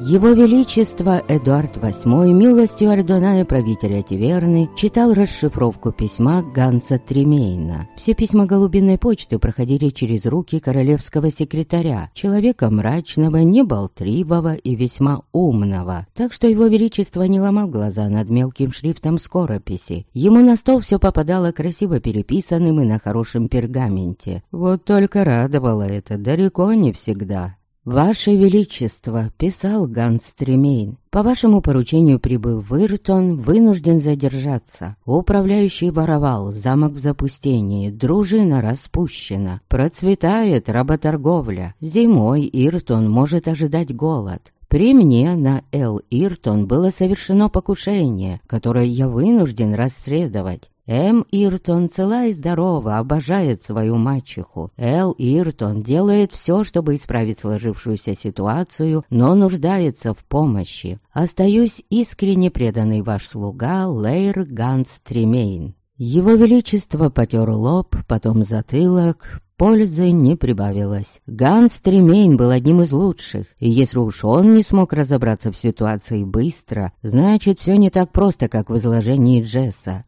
Его Величество Эдуард VIII, милостью Ардоная правителя Тиверны, читал расшифровку письма Ганса Тремейна. Все письма голубиной почты проходили через руки королевского секретаря, человека мрачного, неболтливого и весьма умного, так что Его Величество не ломал глаза над мелким шрифтом скорописи. Ему на стол все попадало красиво переписанным и на хорошем пергаменте. Вот только радовало это далеко не всегда. «Ваше Величество», — писал Ганс Тремейн, — «по вашему поручению, прибыв в Иртон, вынужден задержаться. Управляющий воровал, замок в запустении, дружина распущена, процветает работорговля. Зимой Иртон может ожидать голод. При мне на Эл-Иртон было совершено покушение, которое я вынужден расследовать. М. Иртон цела и здорова, обожает свою мачеху. Эл Иртон делает все, чтобы исправить сложившуюся ситуацию, но нуждается в помощи. Остаюсь искренне преданный ваш слуга Лейр Ганс Тремейн». Его Величество потер лоб, потом затылок. Пользы не прибавилось. Ганс Тремейн был одним из лучших, и если уж он не смог разобраться в ситуации быстро, значит, все не так просто, как в изложении Джесса.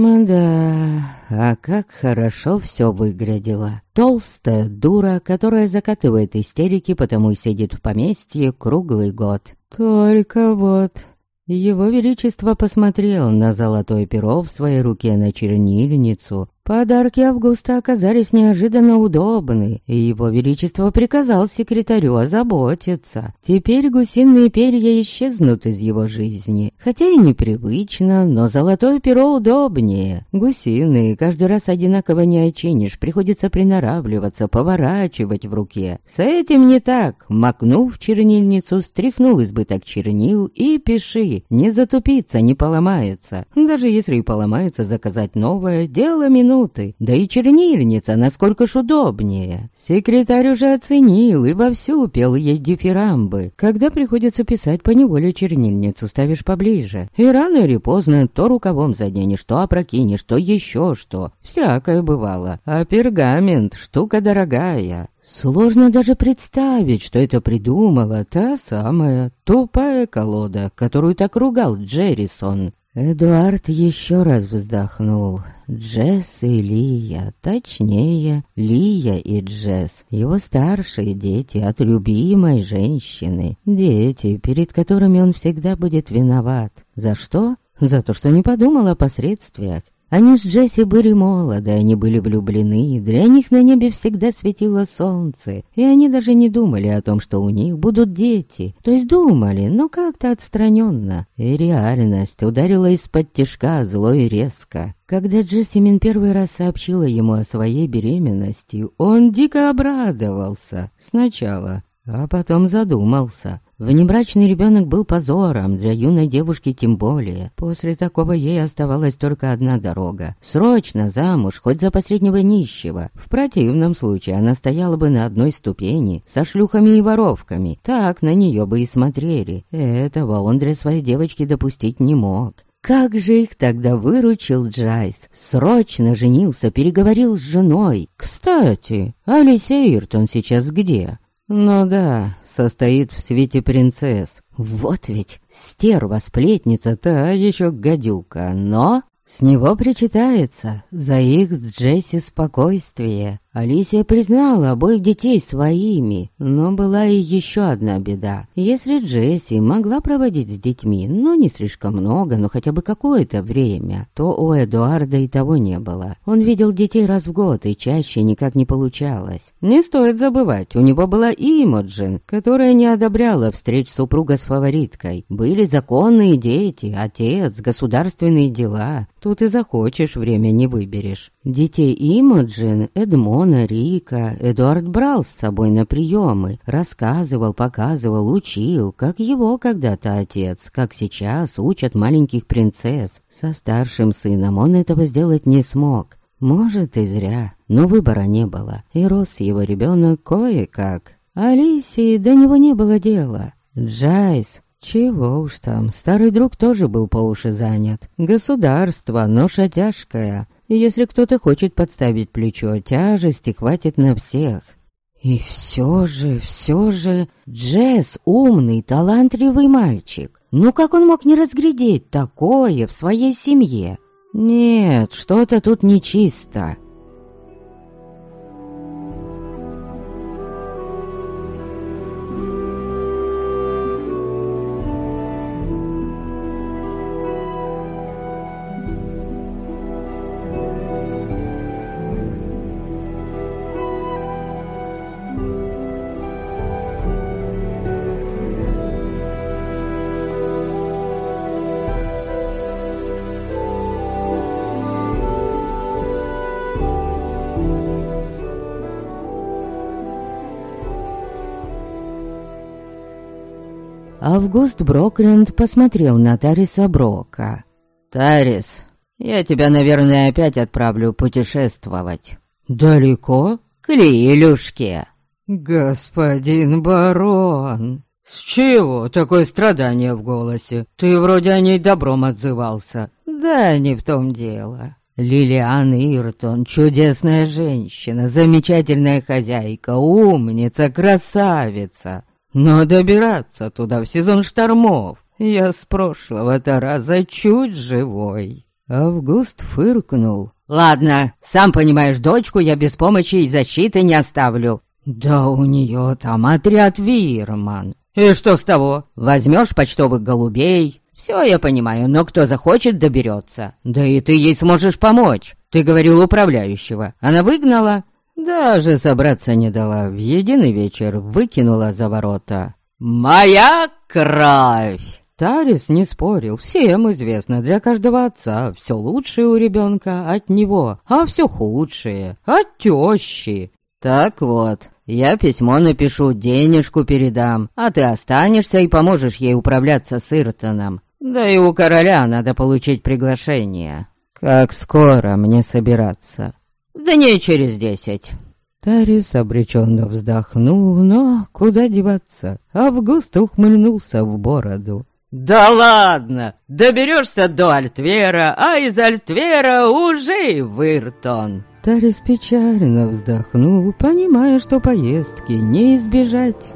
Да, а как хорошо все выглядело. Толстая дура, которая закатывает истерики, потому и сидит в поместье круглый год. Только вот... Его Величество посмотрел на золотое перо в своей руке, на чернильницу. Подарки Августа оказались неожиданно удобны, и Его Величество приказал секретарю озаботиться. Теперь гусиные перья исчезнут из его жизни. Хотя и непривычно, но золотое перо удобнее. Гусиные каждый раз одинаково не очинишь, приходится приноравливаться, поворачивать в руке. С этим не так. Макнул в чернильницу, стряхнул избыток чернил и пиши. Не затупится, не поломается. Даже если и поломается, заказать новое — дело минуты. Да и чернильница насколько ж удобнее. Секретарь уже оценил и вовсю пел ей дифирамбы. Когда приходится писать, поневоле чернильницу ставишь поближе. И рано или поздно то рукавом заденешь, то опрокинешь, то еще что. Всякое бывало. А пергамент — штука дорогая. Сложно даже представить, что это придумала та самая тупая колода, которую так ругал Джеррисон. Эдуард еще раз вздохнул. Джесс и Лия, точнее, Лия и Джесс, его старшие дети от любимой женщины. Дети, перед которыми он всегда будет виноват. За что? За то, что не подумал о последствиях. Они с Джесси были молоды, они были влюблены, для них на небе всегда светило солнце, и они даже не думали о том, что у них будут дети. То есть думали, но как-то отстраненно. И реальность ударила из-под тишка зло и резко. Когда Джессимин первый раз сообщила ему о своей беременности, он дико обрадовался сначала, а потом задумался. Внебрачный ребенок был позором, для юной девушки тем более. После такого ей оставалась только одна дорога. Срочно замуж, хоть за последнего нищего. В противном случае она стояла бы на одной ступени со шлюхами и воровками. Так на нее бы и смотрели. Этого он для своей девочки допустить не мог. Как же их тогда выручил Джайс. Срочно женился, переговорил с женой. Кстати, Алисия Иртон сейчас где? Ну да, состоит в свите принцесс. Вот ведь стерва-сплетница, та еще гадюка, но с него причитается за их с Джесси спокойствие. Алисия признала обоих детей своими, но была и еще одна беда. Если Джесси могла проводить с детьми, ну не слишком много, но хотя бы какое-то время, то у Эдуарда и того не было. Он видел детей раз в год, и чаще никак не получалось. Не стоит забывать, у него была Имоджин, которая не одобряла встреч супруга с фавориткой. Были законные дети, отец, государственные дела. Тут и захочешь, время не выберешь. Детей Имоджин, Эдмона, Рика Эдуард брал с собой на приемы, рассказывал, показывал, учил, как его когда-то отец, как сейчас учат маленьких принцесс. Со старшим сыном он этого сделать не смог. Может, и зря, но выбора не было, и рос его ребенок кое-как. Алисии до него не было дела. Джайс... Чего уж там, старый друг тоже был по уши занят. Государство, ноша тяжкая. И если кто-то хочет подставить плечо, тяжести хватит на всех. И все же, Джесс умный, талантливый мальчик. Ну как он мог не разглядеть такое в своей семье? Нет, что-то тут нечисто. Август Брокленд посмотрел на Тариса Брока. «Тарис, я тебя, наверное, опять отправлю путешествовать». «Далеко?» «К Лилюшке». «Господин барон, с чего такое страдание в голосе? Ты вроде о ней добром отзывался». «Да не в том дело. Лилиан Иртон — чудесная женщина, замечательная хозяйка, умница, красавица. Но добираться туда в сезон штормов я с прошлого-то раза чуть живой». Август фыркнул. «Ладно, сам понимаешь, дочку я без помощи и защиты не оставлю». «Да у нее там отряд Вирман». «И что с того? Возьмешь почтовых голубей». «Все я понимаю, но кто захочет, доберется. Да и ты ей сможешь помочь. Ты говорил управляющего. Она выгнала?» «Даже собраться не дала, в единый вечер выкинула за ворота». «Моя кровь!» Тарис не спорил, всем известно, для каждого отца все лучшее у ребенка от него, а все худшее от тещи. «Так вот, я письмо напишу, денежку передам, а ты останешься и поможешь ей управляться с Иртоном. Да и у короля надо получить приглашение. Как скоро мне собираться?» «Дней через 10». Тарис обреченно вздохнул, но куда деваться? Август ухмыльнулся в бороду. «Да ладно! Доберешься до Альтвера, а из Альтвера уже в Иртон!» Тарис печально вздохнул, понимая, что поездки не избежать.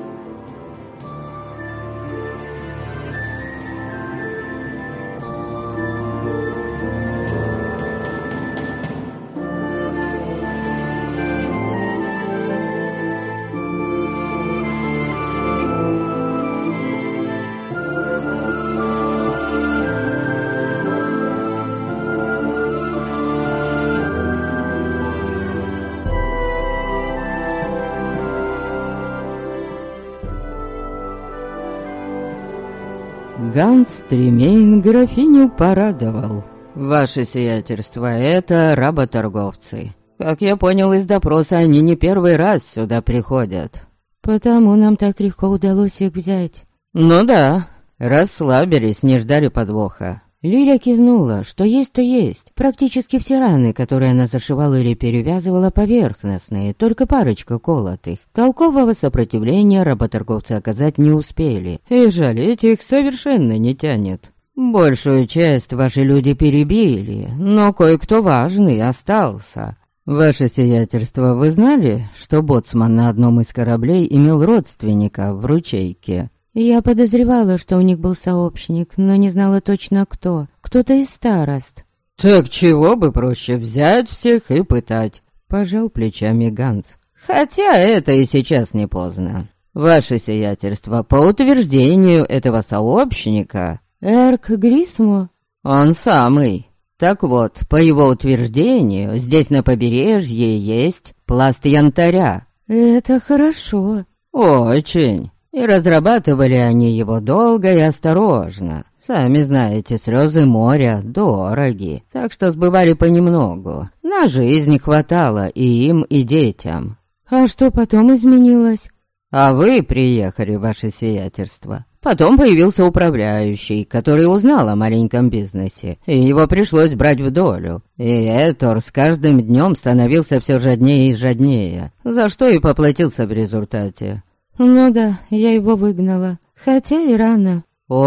Ганс Тремейн графиню порадовал. «Ваше сиятельство, это работорговцы. Как я понял из допроса, они не первый раз сюда приходят. Потому нам так легко удалось их взять». «Ну да, расслабились, не ждали подвоха». Лиля кивнула, что есть, то есть. Практически все раны, которые она зашивала или перевязывала, поверхностные, только парочка колотых. Толкового сопротивления работорговцы оказать не успели, и жалеть их совершенно не тянет. Большую часть ваши люди перебили, но кое-кто важный остался. Ваше сиятельство, вы знали, что боцман на одном из кораблей имел родственника в ручейке? Я подозревала, что у них был сообщник, но не знала точно кто. Кто-то из старост. «Так чего бы проще взять всех и пытать?» — пожал плечами Ганс. «Хотя это и сейчас не поздно. Ваше сиятельство, по утверждению этого сообщника...» «Эрк Грисмо?» «Он самый. Так вот, по его утверждению, здесь на побережье есть пласт янтаря». «Это хорошо». «Очень. И разрабатывали они его долго и осторожно. Сами знаете, слезы моря дороги, так что сбывали понемногу. На жизнь хватало и им, и детям». «А что потом изменилось?» «А вы приехали, ваше сиятельство. Потом появился управляющий, который узнал о маленьком бизнесе, и его пришлось брать в долю. И Этор с каждым днем становился все жаднее и жаднее, за что и поплатился в результате». «Ну да, я его выгнала, хотя и рано».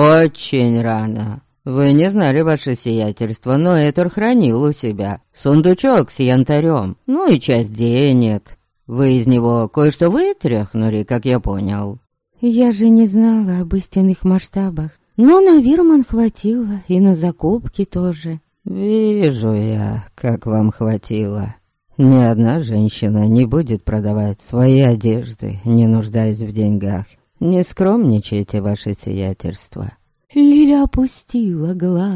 «Очень рано. Вы не знали, ваше сиятельство, но Этор хранил у себя сундучок с янтарем, ну и часть денег». Вы из него кое-что вытряхнули, как я понял. Я же не знала об истинных масштабах. Но на Вирман хватило, и на закупки тоже. Вижу я, как вам хватило. Ни одна женщина не будет продавать свои одежды, не нуждаясь в деньгах. Не скромничайте, ваше сиятельство. Лиля опустила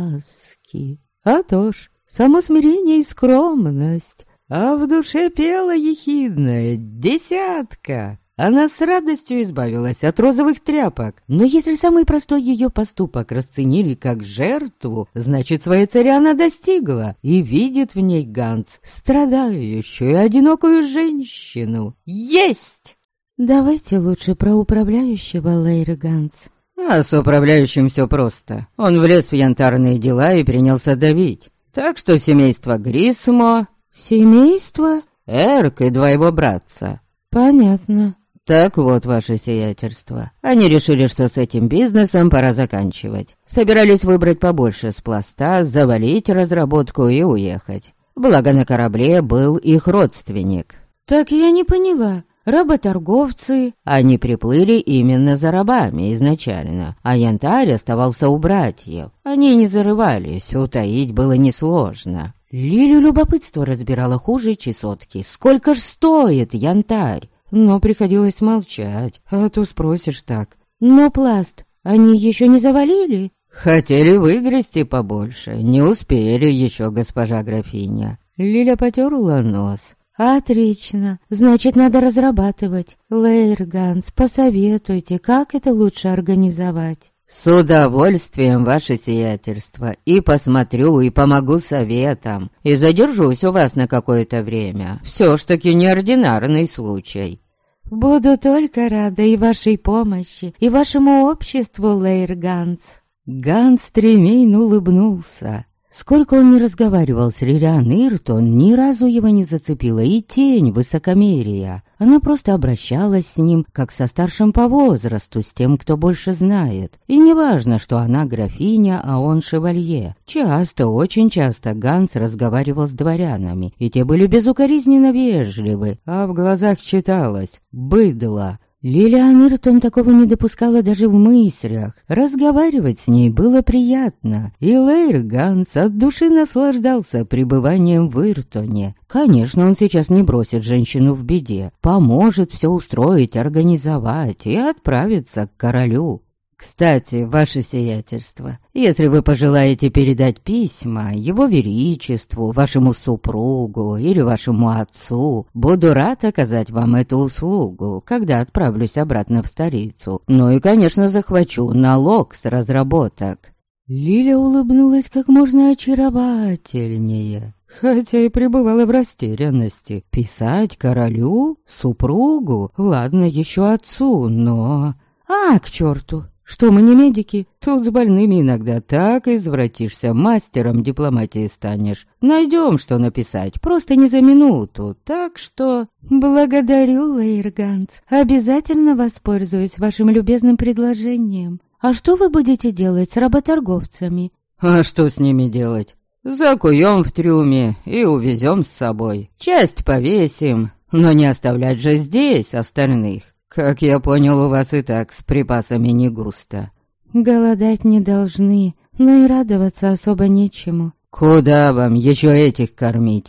глазки. А то ж, само смирение и скромность. А в душе пела ехидная десятка. Она с радостью избавилась от розовых тряпок. Но если самый простой ее поступок расценили как жертву, значит, своей цели она достигла и видит в ней Ганс страдающую и одинокую женщину. Есть! Давайте лучше про управляющего, Лейры Ганс. А с управляющим все просто. Он влез в янтарные дела и принялся давить. Так что семейство Грисмо... Семейство? Эрк и два его братца. Понятно. Так вот, ваше сиятельство. Они решили, что с этим бизнесом пора заканчивать. Собирались выбрать побольше с пласта, завалить разработку и уехать. Благо на корабле был их родственник. Так я не поняла. Работорговцы... Они приплыли именно за рабами изначально, а янтарь оставался у братьев. Они не зарывались, утаить было несложно. Лилю любопытство разбирало хуже чесотки. Сколько ж стоит янтарь? Но приходилось молчать, а то спросишь так. Но пласт они еще не завалили? Хотели выгрести побольше, не успели еще, госпожа графиня. Лиля потерла нос. Отлично, значит, надо разрабатывать. Лейр Ганс, посоветуйте, как это лучше организовать. С удовольствием, ваше сиятельство, и посмотрю, и помогу советам, и задержусь у вас на какое-то время. Все ж таки неординарный случай. Буду только рада и вашей помощи, и вашему обществу, Лейр Ганс. Ганс Тремейн улыбнулся. Сколько он не разговаривал с Лилиан Иртон, ни разу его не зацепила и тень высокомерия. Она просто обращалась с ним, как со старшим по возрасту, с тем, кто больше знает. И неважно, что она графиня, а он шевалье. Часто, очень часто Ганс разговаривал с дворянами, и те были безукоризненно вежливы, а в глазах читалось «быдло». Лилиан Иртон такого не допускала даже в мыслях. Разговаривать с ней было приятно, и Лейр Ганс от души наслаждался пребыванием в Иртоне. Конечно, он сейчас не бросит женщину в беде, поможет все устроить, организовать и отправиться к королю. Кстати, ваше сиятельство, если вы пожелаете передать письма его величеству, вашему супругу или вашему отцу, буду рад оказать вам эту услугу, когда отправлюсь обратно в столицу. Ну и, конечно, захвачу налог с разработок». Лиля улыбнулась как можно очаровательнее, хотя и пребывала в растерянности. Писать королю, супругу, ладно, еще отцу, но... к черту! Что мы не медики? Тут с больными иногда так извратишься, мастером дипломатии станешь. Найдем, что написать, просто не за минуту, так что... Благодарю, Лейр Ганс. Обязательно воспользуюсь вашим любезным предложением. А что вы будете делать с работорговцами? А что с ними делать? Закуем в трюме и увезем с собой. Часть повесим, но не оставлять же здесь остальных. Как я понял, у вас и так с припасами не густо. Голодать не должны, но и радоваться особо нечему. Куда вам еще этих кормить?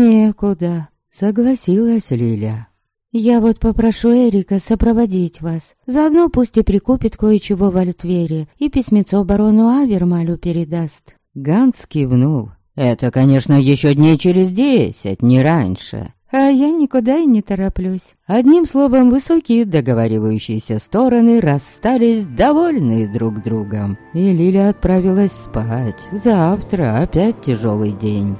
Некуда, согласилась Лиля. Я вот попрошу Эрика сопроводить вас. Заодно пусть и прикупит кое-чего в Альтвере и письмецо барону Авермалю передаст. Ганс кивнул. Это, конечно, еще дней через 10, не раньше. А я никуда и не тороплюсь. Одним словом, высокие договаривающиеся стороны расстались довольные друг другом. И Лиля отправилась спать. Завтра опять тяжелый день.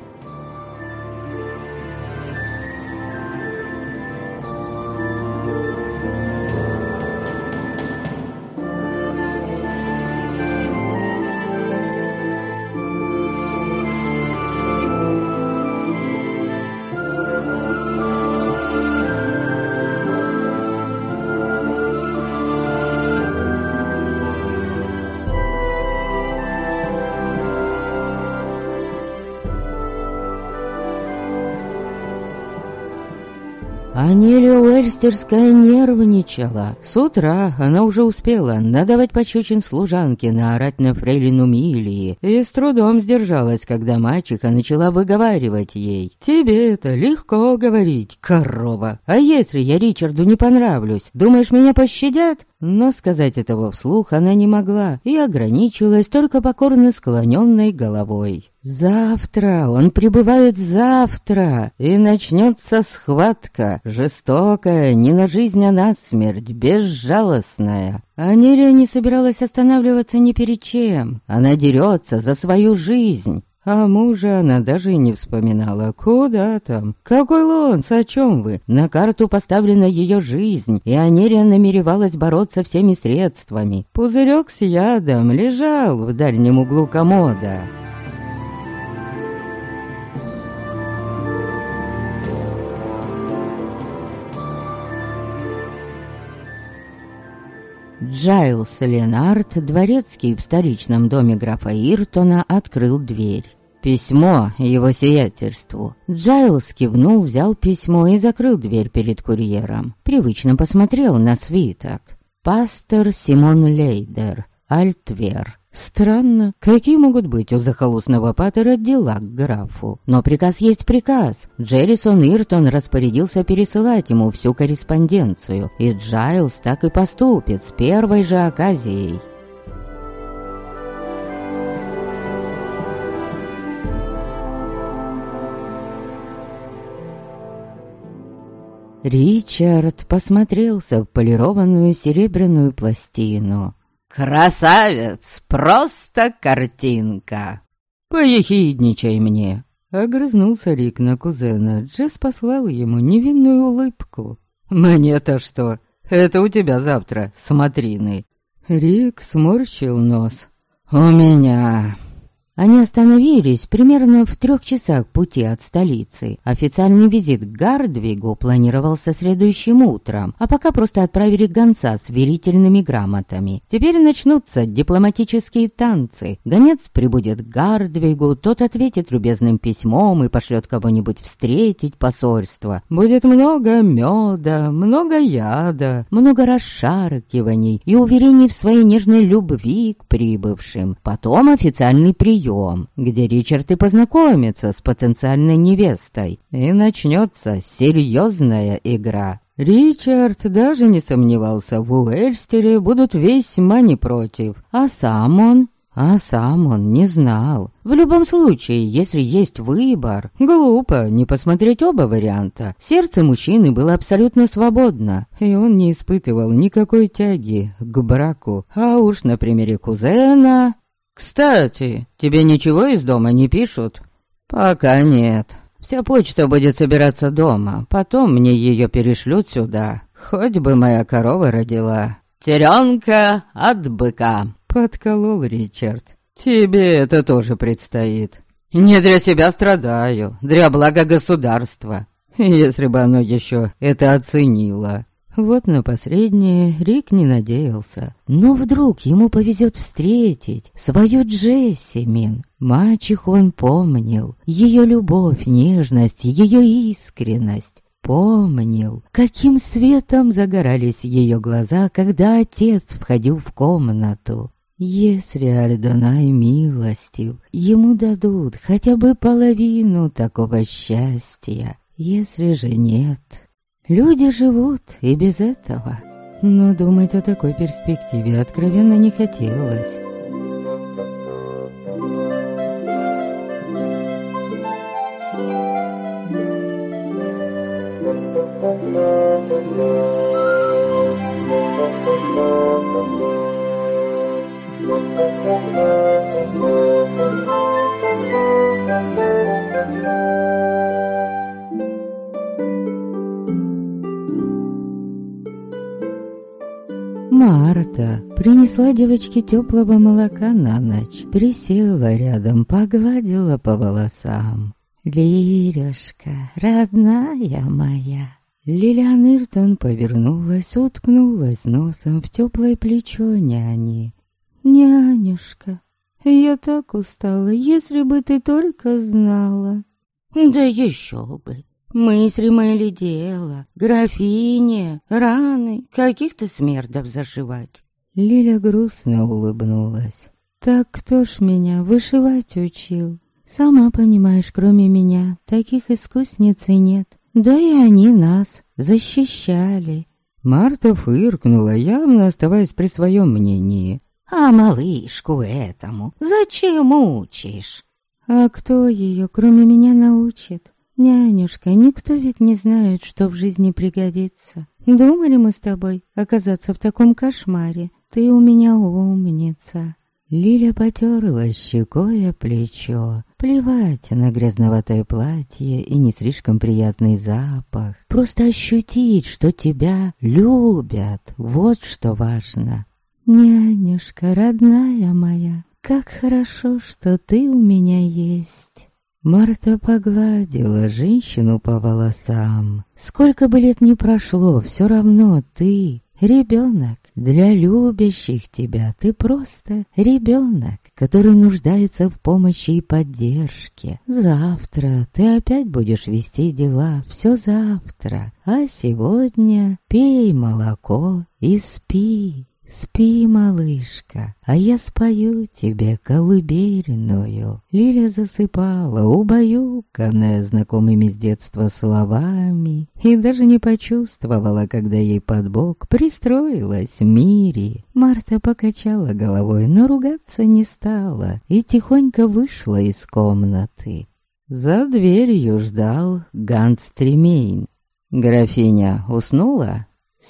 Анелия Уэльстерская нервничала. С утра она уже успела надавать пощечин служанке, наорать на фрейлину Милии, и с трудом сдержалась, когда мачеха начала выговаривать ей: «Тебе это легко говорить, корова. А если я Ричарду не понравлюсь, думаешь, меня пощадят?» Но сказать этого вслух она не могла и ограничилась только покорно склоненной головой. Завтра, он прибывает завтра, и начнется схватка, жестокая, не на жизнь, а на смерть, безжалостная. Анелия не собиралась останавливаться ни перед чем, она дерется за свою жизнь. А мужа она даже и не вспоминала. Куда там? Какой Лонс, о чем вы? На карту поставлена ее жизнь, и Анелия намеревалась бороться всеми средствами. Пузырек с ядом лежал в дальнем углу комода. Джайлс Ленард, дворецкий в столичном доме графа Иртона, открыл дверь. «Письмо его сиятельству». Джайлс кивнул, взял письмо и закрыл дверь перед курьером. Привычно посмотрел на свиток. «Пастор Симон Лейдер, Альтвер». Странно, какие могут быть у захолустного патера дела к графу? Но приказ есть приказ. Джеррисон Иртон распорядился пересылать ему всю корреспонденцию, и Джайлс так и поступит с первой же оказией. Ричард посмотрелся в полированную серебряную пластину. «Красавец! Просто картинка!» «Поехидничай мне!» — огрызнулся Рик на кузена. Джесс послал ему невинную улыбку. «Мне-то что? Это у тебя завтра смотрины!» Рик сморщил нос. «У меня...» Они остановились примерно в 3 часах пути от столицы. Официальный визит к Гардвигу планировался следующим утром, а пока просто отправили гонца с верительными грамотами. Теперь начнутся дипломатические танцы. Гонец прибудет к Гардвигу, тот ответит любезным письмом и пошлет кого-нибудь встретить посольство. Будет много меда, много яда, много расшаркиваний и уверений в своей нежной любви к прибывшим. Потом официальный прием, где Ричард и познакомится с потенциальной невестой, и начнется серьезная игра. Ричард даже не сомневался, в Уэльстере будут весьма не против, а сам он не знал. В любом случае, если есть выбор, глупо не посмотреть оба варианта. Сердце мужчины было абсолютно свободно, и он не испытывал никакой тяги к браку. А уж на примере кузена... «Кстати, тебе ничего из дома не пишут?» «Пока нет. Вся почта будет собираться дома, потом мне ее перешлют сюда. Хоть бы моя корова родила». «Теренка от быка», — подколол Ричард. «Тебе это тоже предстоит. Не для себя страдаю, для блага государства. Если бы оно еще это оценило». Вот на последнее Рик не надеялся. Но вдруг ему повезет встретить свою Джессимин. Мачеху он помнил, ее любовь, нежность, ее искренность. Помнил, каким светом загорались ее глаза, когда отец входил в комнату. Если Ардонай милостив, ему дадут хотя бы половину такого счастья. Если же нет... Люди живут и без этого, но думать о такой перспективе откровенно не хотелось. Марта принесла девочке теплого молока на ночь, присела рядом, погладила по волосам. «Лирюшка, родная моя!» Лилиан Иртон повернулась, уткнулась носом в теплое плечо няни. «Нянюшка, я так устала, если бы ты только знала!» «Да еще бы! Мысли мои ли дело, графине, раны каких-то смердов зашивать. Лиля грустно улыбнулась. Так кто ж меня вышивать учил? Сама понимаешь, кроме меня таких искусниц и нет. Да и они нас защищали. Марта фыркнула, явно оставаясь при своем мнении. А малышку этому зачем учишь? А кто ее, кроме меня, научит? Нянюшка, никто ведь не знает, что в жизни пригодится. Думали мы с тобой оказаться в таком кошмаре? Ты у меня умница. Лиля потерла щекой о плечо. Плевать на грязноватое платье и не слишком приятный запах. Просто ощутить, что тебя любят. Вот что важно. Нянюшка, родная моя, как хорошо, что ты у меня есть. Марта погладила женщину по волосам. Сколько бы лет ни прошло, все равно ты ребенок. Для любящих тебя ты просто ребенок, который нуждается в помощи и поддержке. Завтра ты опять будешь вести дела, все завтра. А сегодня пей молоко и спи. Спи, малышка, а я спою тебе колыбельную. Лиля засыпала, убаюканная знакомыми с детства словами, и даже не почувствовала, когда ей под бок пристроилась Мири. Марта покачала головой, но ругаться не стала и тихонько вышла из комнаты. За дверью ждал Ганс Тремейн. «Графиня уснула?»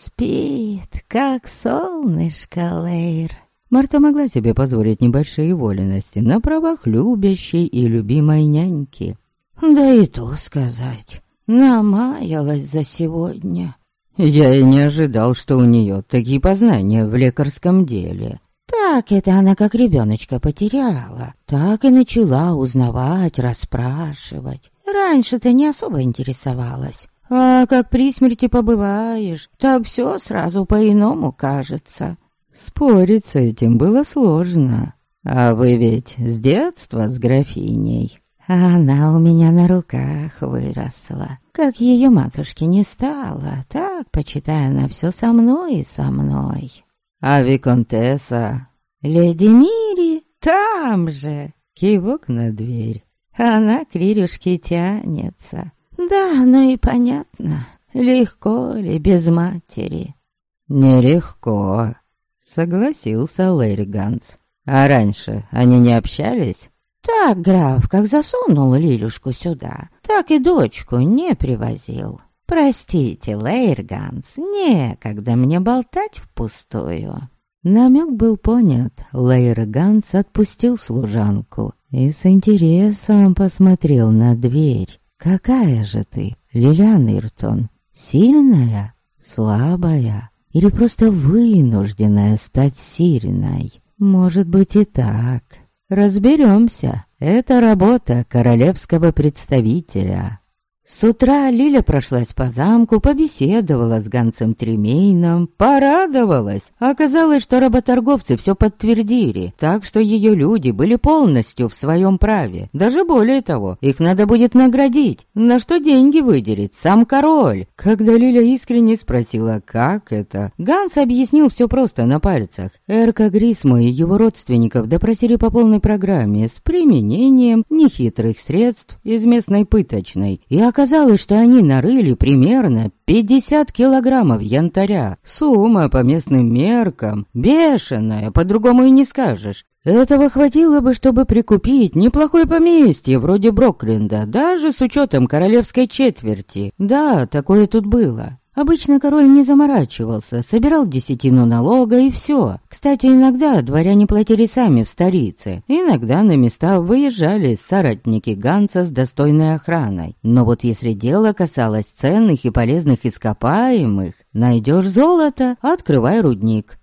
Спит, как солнышко, Лейр. Марта могла себе позволить небольшие вольности на правах любящей и любимой няньки. Да и то сказать, намаялась за сегодня. Я и не ожидал, что у нее такие познания в лекарском деле. Так это она как ребеночка потеряла, так и начала узнавать, расспрашивать. Раньше-то не особо интересовалась. А как при смерти побываешь, так все сразу по-иному кажется. Спорить с этим было сложно. А вы ведь с детства с графиней? Она у меня на руках выросла. Как ее матушки не стало, так, почитай, она все со мной и со мной. А виконтесса? Леди Мири там же. Кивок на дверь. Она к Лирюшке тянется. Да, ну и понятно, легко ли без матери? Нелегко, согласился Лейр Ганс. А раньше они не общались? Так граф, как засунул Лилюшку сюда, так и дочку не привозил. Простите, Лейр Ганс, некогда мне болтать впустую. Намек был понят. Лейр Ганс отпустил служанку и с интересом посмотрел на дверь. «Какая же ты, Лилиан Иртон? Сильная? Слабая? Или просто вынужденная стать сильной? Может быть и так. Разберемся. Это работа королевского представителя». С утра Лиля прошлась по замку, побеседовала с Гансом Тремейном, порадовалась. Оказалось, что работорговцы все подтвердили, так что ее люди были полностью в своем праве. Даже более того, их надо будет наградить. На что деньги выделит сам король? Когда Лиля искренне спросила, как это, Ганс объяснил все просто на пальцах. Эрка Грисмо и его родственников допросили по полной программе с применением нехитрых средств из местной пыточной. И оказалось, что они нарыли примерно 50 килограммов янтаря. Сумма по местным меркам бешеная, по-другому и не скажешь. Этого хватило бы, чтобы прикупить неплохое поместье вроде Брокленда, даже с учетом королевской четверти. Да, такое тут было. Обычно король не заморачивался, собирал десятину налога и все. Кстати, иногда дворяне платили сами в столице. Иногда на места выезжали соратники Ганса с достойной охраной. Но вот если дело касалось ценных и полезных ископаемых, найдешь золото, открывай рудник.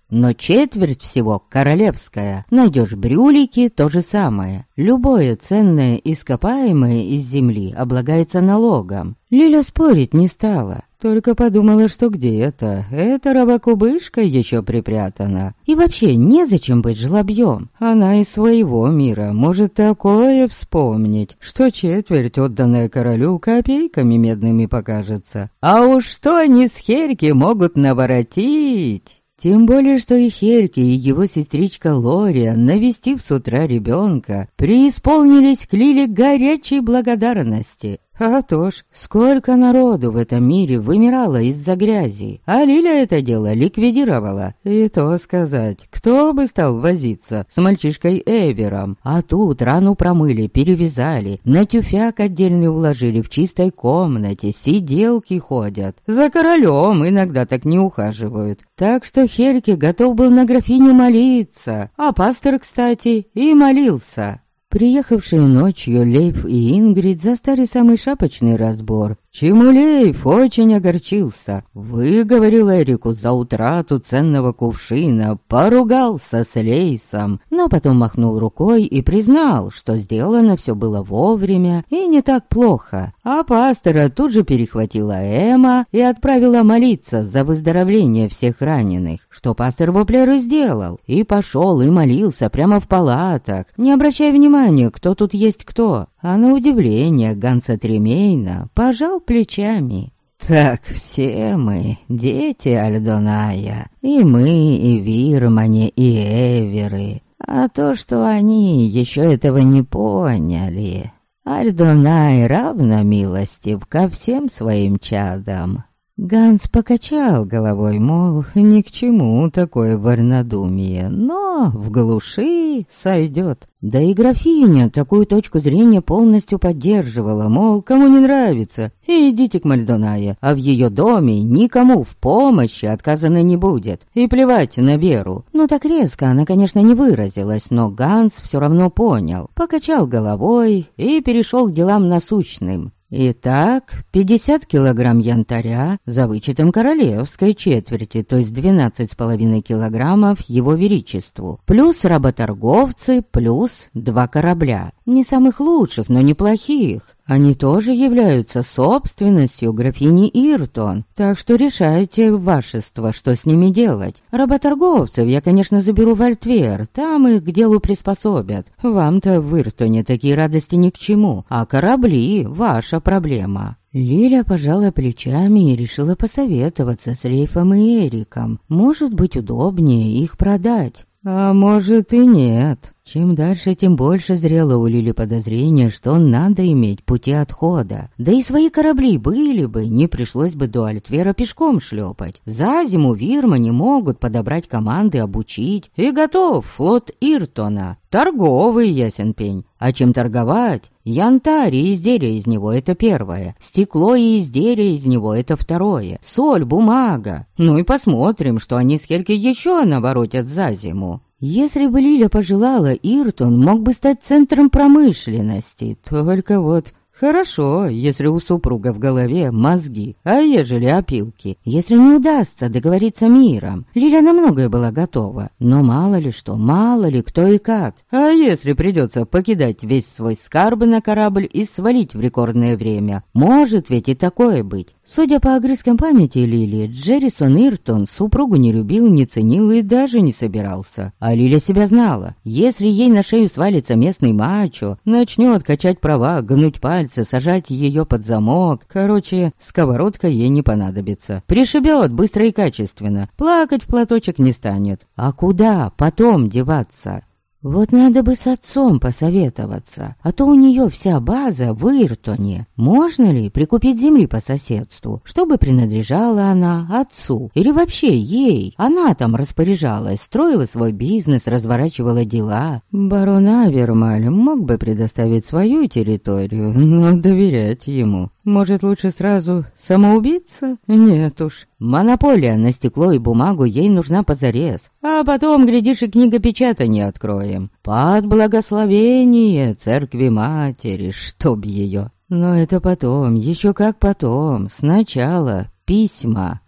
но четверть всего королевская. Найдешь брюлики — то же самое. Любое ценное ископаемое из земли облагается налогом. Лиля спорить не стала, только подумала, что где-то эта рабокубышка еще припрятана. И вообще незачем быть жлобьем. Она из своего мира может такое вспомнить, что четверть, отданная королю, копейками медными покажется. А уж что они с Хельки могут наворотить! Тем более, что и Хельки, и его сестричка Лория, навестив с утра ребенка, преисполнились к Лиле горячей благодарности. А то ж, сколько народу в этом мире вымирало из-за грязи, а Лиля это дело ликвидировала. И то сказать, кто бы стал возиться с мальчишкой Эвером. А тут рану промыли, перевязали, на тюфяк отдельный уложили в чистой комнате, сиделки ходят. За королем иногда так не ухаживают. Так что Хельке готов был на графиню молиться, а пастор, кстати, и молился. Приехавшие ночью Лейф и Ингрид застали самый шапочный разбор, чему Лейф очень огорчился. Выговорил Эрику за утрату ценного кувшина, поругался с Лейсом, но потом махнул рукой и признал, что сделано все было вовремя и не так плохо. А пастора тут же перехватила Эмма и отправила молиться за выздоровление всех раненых, что пастор Воплер и сделал, и пошел и молился прямо в палатах, не обращая внимания, кто тут есть кто. А на удивление Ганса Тремейна пожал плечами. «Так все мы, дети Альдоная, и мы, и Вирмане, и Эверы. А то, что они еще этого не поняли. Альдонай равно милостив ко всем своим чадам». Ганс покачал головой, мол, ни к чему такое вольнодумие, но в глуши сойдет. Да и графиня такую точку зрения полностью поддерживала, мол, кому не нравится, идите к Мальдонае, а в ее доме никому в помощи отказано не будет, и плевать на веру. Ну так резко она, конечно, не выразилась, но Ганс все равно понял, покачал головой и перешел к делам насущным. Итак, 50 килограмм янтаря за вычетом королевской четверти, то есть 12,5 килограммов его величеству, плюс работорговцы, плюс 2 корабля. Не самых лучших, но неплохих. Они тоже являются собственностью графини Иртон, так что решайте, вашество, что с ними делать. Работорговцев я, конечно, заберу в Альтвер, там их к делу приспособят. Вам-то в Иртоне такие радости ни к чему, а корабли — ваша проблема». Лиля пожала плечами и решила посоветоваться с Лейфом и Эриком. Может быть, удобнее их продать. А может и нет. Чем дальше, тем больше зрело у Лили подозрение, что надо иметь пути отхода. Да и свои корабли были бы, не пришлось бы до Альтвера пешком шлепать. За зиму Вирмане могут подобрать команды, обучить. И готов флот Иртона. Торговый, ясен пень. А чем торговать? Янтарь и изделия из него — это первое. Стекло и изделия из него — это второе. Соль, бумага. Ну и посмотрим, что они с Хельки еще наворотят за зиму. Если бы Лиля пожелала, Иртон мог бы стать центром промышленности. Только вот... Хорошо, если у супруга в голове мозги, а ежели опилки. Если не удастся договориться миром, Лиля на многое была готова. Но мало ли что, мало ли кто и как. А если придется покидать весь свой скарб на корабль и свалить в рекордное время? Может ведь и такое быть. Судя по огрызкам памяти Лили, Джеррисон Иртон супругу не любил, не ценил и даже не собирался. А Лиля себя знала. Если ей на шею свалится местный мачо, начнет качать права, гнуть пальцы, сажать ее под замок. Короче, сковородка ей не понадобится. Пришибет быстро и качественно. Плакать в платочек не станет. А куда потом деваться? Вот надо бы с отцом посоветоваться, а то у нее вся база в Иртоне. Можно ли прикупить земли по соседству, чтобы принадлежала она отцу? Или вообще ей? Она там распоряжалась, строила свой бизнес, разворачивала дела. Барон Авермаль мог бы предоставить свою территорию, но доверять ему. Может, лучше сразу самоубийца? Нет уж. Монополия на стекло и бумагу ей нужна позарез. А потом, глядишь, и книгопечатание откроем. Под благословение церкви матери, чтоб ее. Но это потом, еще как потом. Сначала письма.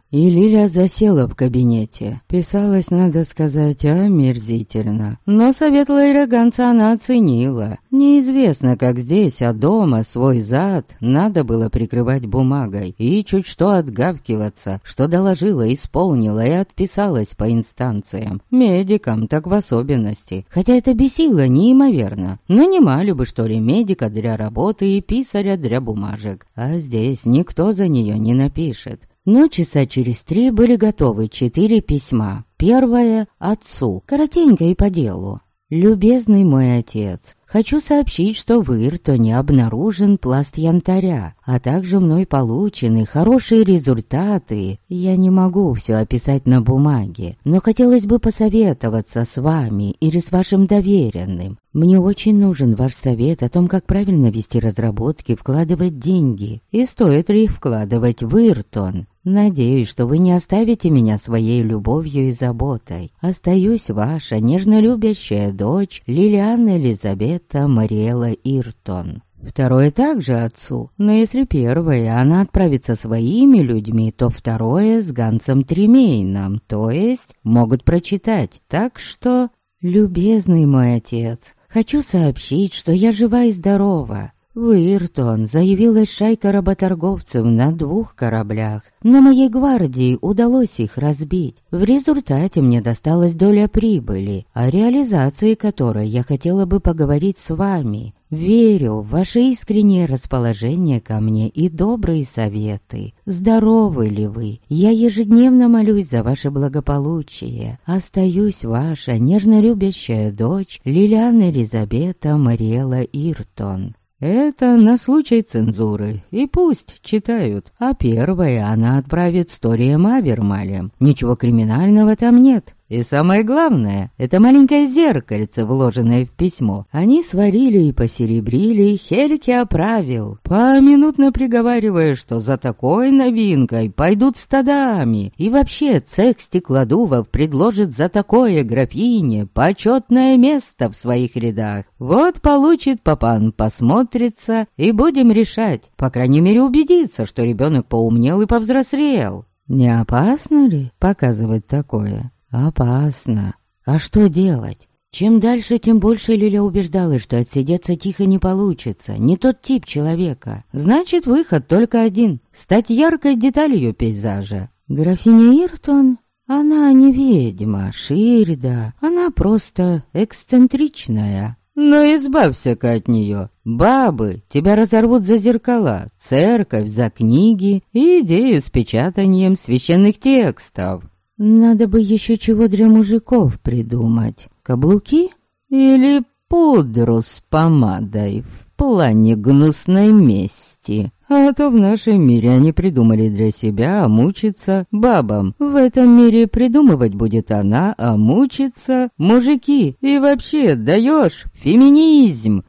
И Лиля засела в кабинете. Писалось, надо сказать, омерзительно. Но совет лайраганца она оценила. Неизвестно, как здесь, а дома свой зад надо было прикрывать бумагой и чуть что отгавкиваться, что доложила, исполнила и отписалась по инстанциям. Медикам так в особенности. Хотя это бесило неимоверно. Нанимали бы, что ли, медика для работы и писаря для бумажек. А здесь никто за нее не напишет. Но часа через 3 были готовы 4 письма. Первое — отцу, коротенько и по делу. «Любезный мой отец, хочу сообщить, что в Иртоне обнаружен пласт янтаря, а также мной получены хорошие результаты. Я не могу все описать на бумаге, но хотелось бы посоветоваться с вами или с вашим доверенным. Мне очень нужен ваш совет о том, как правильно вести разработки, вкладывать деньги, и стоит ли их вкладывать в Иртон. Надеюсь, что вы не оставите меня своей любовью и заботой. Остаюсь ваша нежно любящая дочь Лилиана Элизабета Мариэла Иртон». Второе также отцу, но если первое она отправится своими людьми, то второе с Гансом Тремейном, то есть могут прочитать. Так что, любезный мой отец, хочу сообщить, что я жива и здорова. В Иртон заявилась шайка работорговцев на 2 кораблях, но моей гвардии удалось их разбить. В результате мне досталась доля прибыли, о реализации которой я хотела бы поговорить с вами. Верю в ваше искреннее расположение ко мне и добрые советы. Здоровы ли вы? Я ежедневно молюсь за ваше благополучие. Остаюсь ваша нежно любящая дочь Лилиана Элизабета Мариэла Иртон». Это на случай цензуры, и пусть читают. А первое она отправит Сторием Авермалем. Ничего криминального там нет. И самое главное, это маленькое зеркальце, вложенное в письмо. Они сварили и посеребрили, Хельки оправил, поминутно приговаривая, что за такой новинкой пойдут стадами. И вообще цех стеклодувов предложит за такое графине почетное место в своих рядах. Вот получит папан, посмотрится, и будем решать. По крайней мере убедиться, что ребенок поумнел и повзрослел. Не опасно ли показывать такое? Опасно. А что делать? Чем дальше, тем больше Лиля убеждалась, что отсидеться тихо не получится. Не тот тип человека. Значит, выход только один — стать яркой деталью пейзажа. Графиня Иртон, она не ведьма, Ширда. Она просто эксцентричная. Но избавься-ка от нее. Бабы тебя разорвут за зеркала, церковь за книги и идею с печатанием священных текстов. Надо бы еще чего для мужиков придумать. Каблуки? Или пудру с помадой в плане гнусной мести. А то в нашем мире они придумали для себя, а мучиться бабам. В этом мире придумывать будет она, а мучиться мужики. И вообще, даешь феминизм.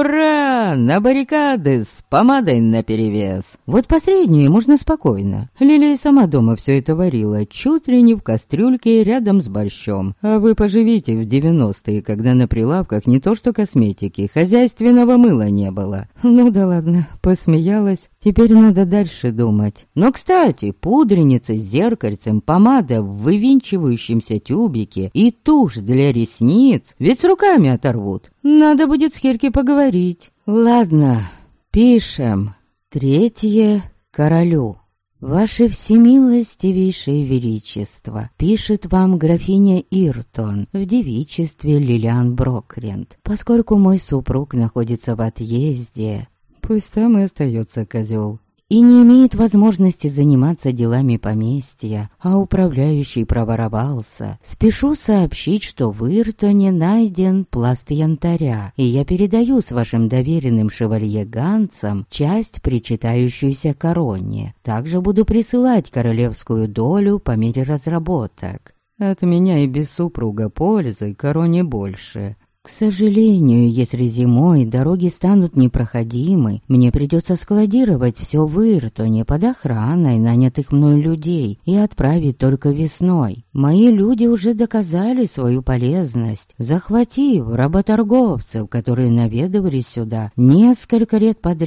Ура! На баррикады с помадой наперевес. Вот последнее можно спокойно. Лилия сама дома все это варила, чуть ли не в кастрюльке рядом с борщом. А вы поживите в 90-е, когда на прилавках не то что косметики, хозяйственного мыла не было. Ну да ладно, посмеялась. Теперь надо дальше думать. Но, кстати, пудреница с зеркальцем, помада в вывинчивающемся тюбике и тушь для ресниц ведь с руками оторвут. Надо будет с Хельки поговорить. Ладно, пишем. 3 королю. «Ваше всемилостивейшее величество, пишет вам графиня Иртон в девичестве Лилиан Брокрент, поскольку мой супруг находится в отъезде». Пусть там и остается козел. И не имеет возможности заниматься делами поместья, а управляющий проворовался. Спешу сообщить, что в Иртоне найден пласт янтаря, и я передаю с вашим доверенным шевалье Гансом часть, причитающуюся короне. Также буду присылать королевскую долю по мере разработок. От меня и без супруга пользы короне больше. К сожалению, если зимой дороги станут непроходимы, мне придется складировать все в Иртоне под охраной нанятых мной людей и отправить только весной. Мои люди уже доказали свою полезность, захватив работорговцев, которые наведывались сюда несколько лет подряд.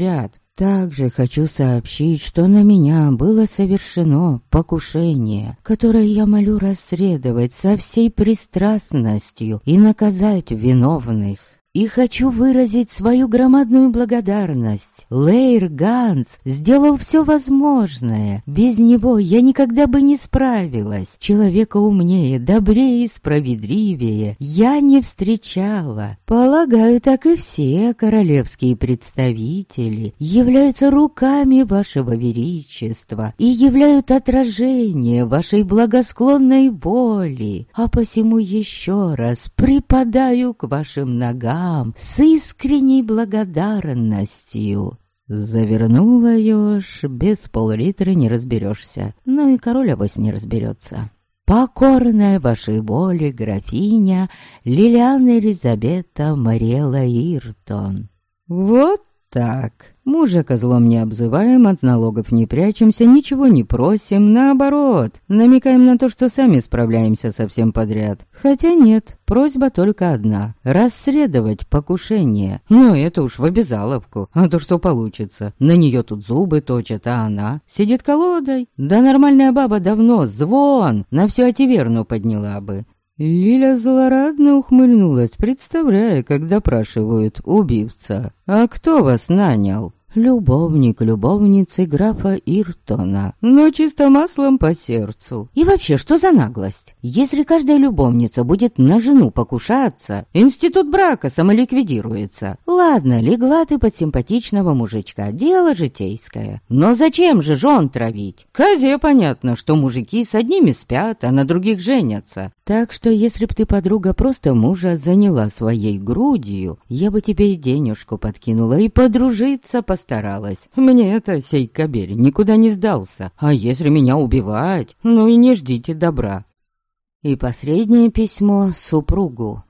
Также хочу сообщить, что на меня было совершено покушение, которое я молю расследовать со всей пристрастностью и наказать виновных. И хочу выразить свою громадную благодарность. Лейр Ганс сделал все возможное. Без него я никогда бы не справилась. Человека умнее, добрее и справедливее я не встречала. Полагаю, так и все королевские представители являются руками вашего величества и являют отражение вашей благосклонной воли. А посему еще раз припадаю к вашим ногам с искренней благодарностью. Завернула еж, без пол-литра не разберешься, но и король авось не разберется. Покорная вашей воле графиня Лилиана Елизавета Мариэлла Иртон. Вот так. Мужа козлом не обзываем, от налогов не прячемся, ничего не просим, наоборот, намекаем на то, что сами справляемся со всем подряд. Хотя нет, просьба только одна — расследовать покушение. Но это уж в обязаловку, а то что получится. На нее тут зубы точат, а она сидит колодой. Да нормальная баба давно звон на всю Ативерну подняла бы. Лиля злорадно ухмыльнулась, представляя, как допрашивают убивца. «А кто вас нанял?» «Любовник любовницы графа Иртона, но чисто маслом по сердцу. И вообще, что за наглость? Если каждая любовница будет на жену покушаться, институт брака самоликвидируется. Ладно, легла ты под симпатичного мужичка, дело житейское. Но зачем же жен травить? Козе понятно, что мужики с одними спят, а на других женятся. Так что, если б ты, подруга, просто мужа заняла своей грудью, я бы тебе и денежку подкинула, и подружиться постаралась. Мне это, сей кобель, никуда не сдался. А если меня убивать, ну и не ждите добра». И последнее письмо супругу.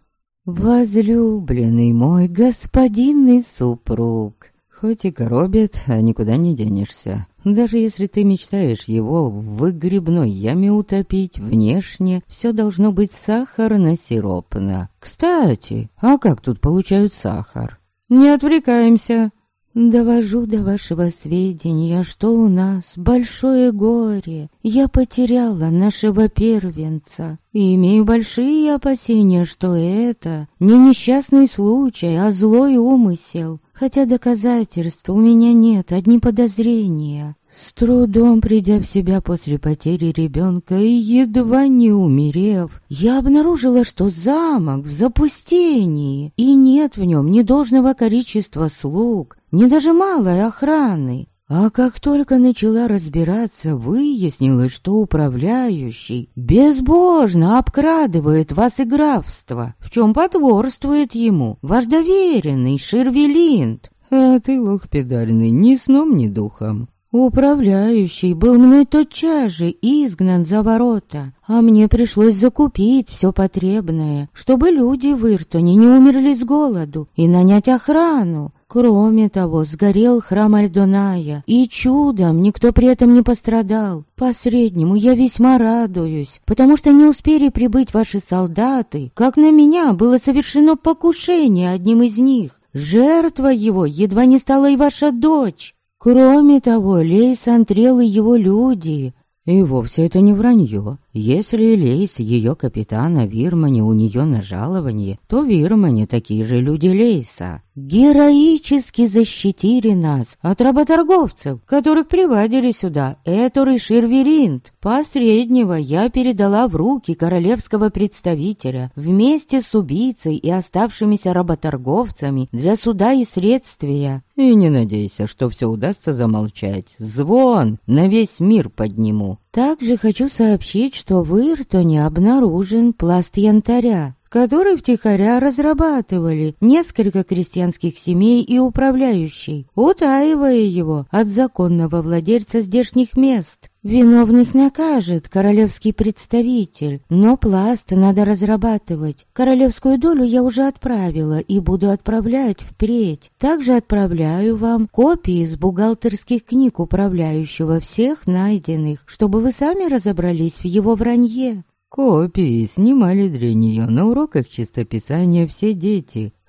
«Возлюбленный мой господин и супруг, хоть и коробит, а никуда не денешься. Даже если ты мечтаешь его в выгребной яме утопить, внешне все должно быть сахарно-сиропно. Кстати, а как тут получают сахар? Не отвлекаемся. Довожу до вашего сведения, что у нас большое горе. Я потеряла нашего первенца и имею большие опасения, что это не несчастный случай, а злой умысел. Хотя доказательств у меня нет, одни подозрения. С трудом придя в себя после потери ребенка и едва не умерев, я обнаружила, что замок в запустении, и нет в нем ни должного количества слуг, ни даже малой охраны. А как только начала разбираться, выяснилось, что управляющий безбожно обкрадывает вас и графство, в чем потворствует ему ваш доверенный Ширвелинд. А ты, лох педальный, ни сном, ни духом. Управляющий был мной тотчас же изгнан за ворота, а мне пришлось закупить все потребное, чтобы люди в Иртоне не умерли с голоду, и нанять охрану. Кроме того, сгорел храм Альдоная, и чудом никто при этом не пострадал. Последнему я весьма радуюсь, потому что не успели прибыть ваши солдаты, как на меня было совершено покушение одним из них. Жертва его едва не стала и ваша дочь. Кроме того, Лейс Антрел и его люди. И вовсе это не вранье. Если Лейс, ее капитан, а Вирмане у нее на жалованье, то Вирмане такие же люди Лейса. Героически защитили нас от работорговцев, которых приводили сюда Этор и Ширвелинд. Последнего я передала в руки королевского представителя вместе с убийцей и оставшимися работорговцами для суда и следствия. И не надейся, что все удастся замолчать. Звон на весь мир подниму. Также хочу сообщить, что в Иртоне обнаружен пласт янтаря, который втихаря разрабатывали несколько крестьянских семей и управляющий, утаивая его от законного владельца здешних мест. Виновных накажет королевский представитель, но пласт надо разрабатывать. Королевскую долю я уже отправила и буду отправлять впредь. Также отправляю вам копии из бухгалтерских книг управляющего всех найденных, чтобы вы сами разобрались в его вранье. Копии снимали для нее на уроках чистописания все дети,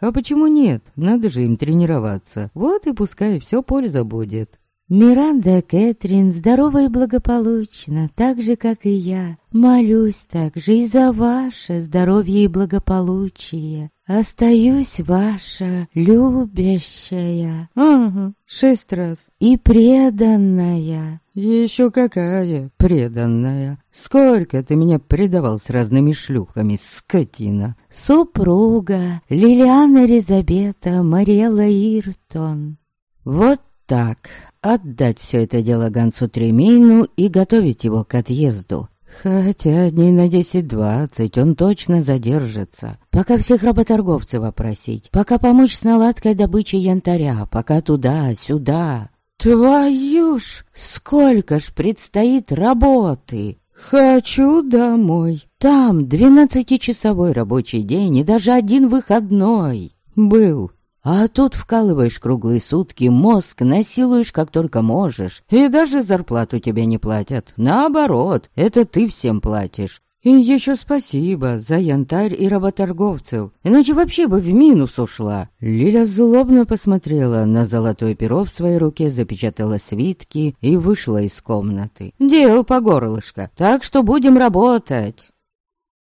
А почему нет? Надо же им тренироваться. Вот и пускай все польза будет. Миранда Кэтрин здорова и благополучна, так же, как и я. Молюсь также и за ваше здоровье и благополучие. Остаюсь ваша любящая. Ага, 6 раз. И преданная. Еще какая преданная. Сколько ты меня предавал с разными шлюхами, скотина. Супруга Лилиана Елизабета Мариэлла Иртон. Вот так. Отдать все это дело Гансу Тремейну и готовить его к отъезду. Хотя дней на 10-20 он точно задержится. Пока всех работорговцев опросить, пока помочь с наладкой добычи янтаря, пока туда-сюда. Твою ж, сколько ж предстоит работы! Хочу домой. Там 12-часовой рабочий день и даже один выходной был. А тут вкалываешь круглые сутки, мозг насилуешь как только можешь. И даже зарплату тебе не платят. Наоборот, это ты всем платишь. И еще спасибо за янтарь и работорговцев. Иначе вообще бы в минус ушла. Лиля злобно посмотрела на золотое перо в своей руке, запечатала свитки и вышла из комнаты. Дел по горлышко, так что будем работать.